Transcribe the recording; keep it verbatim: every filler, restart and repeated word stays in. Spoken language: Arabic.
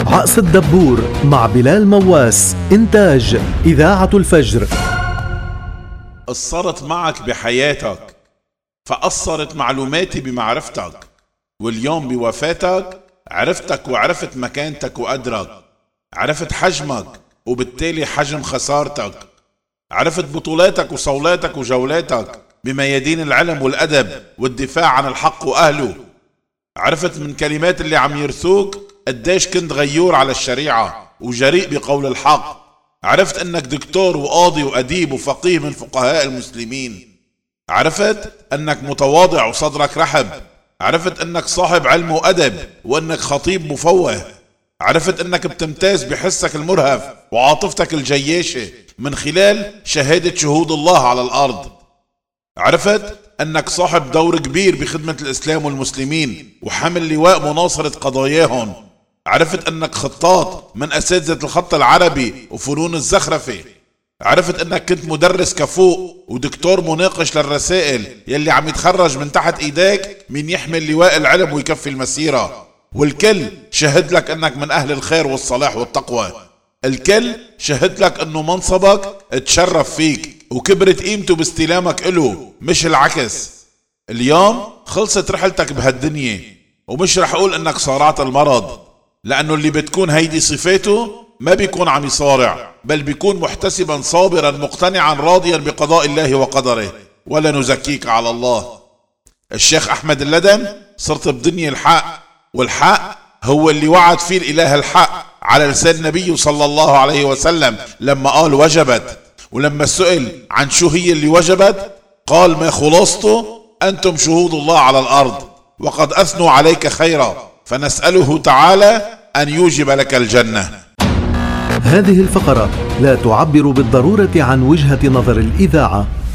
عقص الدبور مع بلال مواس. إنتاج إذاعة الفجر. قصرت معك بحياتك فقصرت معلوماتي بمعرفتك، واليوم بوفاتك عرفتك وعرفت مكانتك وقدرك، عرفت حجمك وبالتالي حجم خسارتك، عرفت بطولاتك وصولاتك وجولاتك بميادين العلم والأدب والدفاع عن الحق وأهله، عرفت من كلمات اللي عم يرثوك قديش كنت غيور على الشريعة وجريء بقول الحق، عرفت انك دكتور وقاضي وأديب وفقيه من فقهاء المسلمين، عرفت انك متواضع وصدرك رحب، عرفت انك صاحب علم وأدب وانك خطيب مفوه، عرفت انك بتمتاز بحسك المرهف وعاطفتك الجياشة من خلال شهادة شهود الله على الأرض، عرفت انك صاحب دور كبير بخدمة الإسلام والمسلمين وحمل لواء مناصرة قضاياهم، عرفت انك خطاط من اساتذة الخط العربي وفنون الزخرفة، عرفت انك كنت مدرس كفوء ودكتور مناقش للرسائل يلي عم يتخرج من تحت ايديك من يحمل لواء العلم ويكفي المسيرة، والكل شهد لك انك من اهل الخير والصلاح والتقوى، الكل شهد لك انه منصبك اتشرف فيك وكبرت قيمته باستلامك له مش العكس. اليوم خلصت رحلتك بهالدنيا، ومش رح اقول انك صارعت المرض، لأنه اللي بتكون هيدي صفاته ما بيكون عم يصارع، بل بيكون محتسبا صابرا مقتنعا راضيا بقضاء الله وقدره، ولا نزكيك على الله. الشيخ أحمد اللدن صرت بدنيا الحق، والحق هو اللي وعد فيه الإله الحق على لسان النبي صلى الله عليه وسلم لما قال وجبت، ولما سئل عن شو هي اللي وجبت قال ما خلاصته أنتم شهود الله على الأرض وقد أثنوا عليك خيرا، فنسأله تعالى أن يوجب لك الجنة. هذه الفقرة لا تعبر بالضرورة عن وجهة نظر الإذاعة.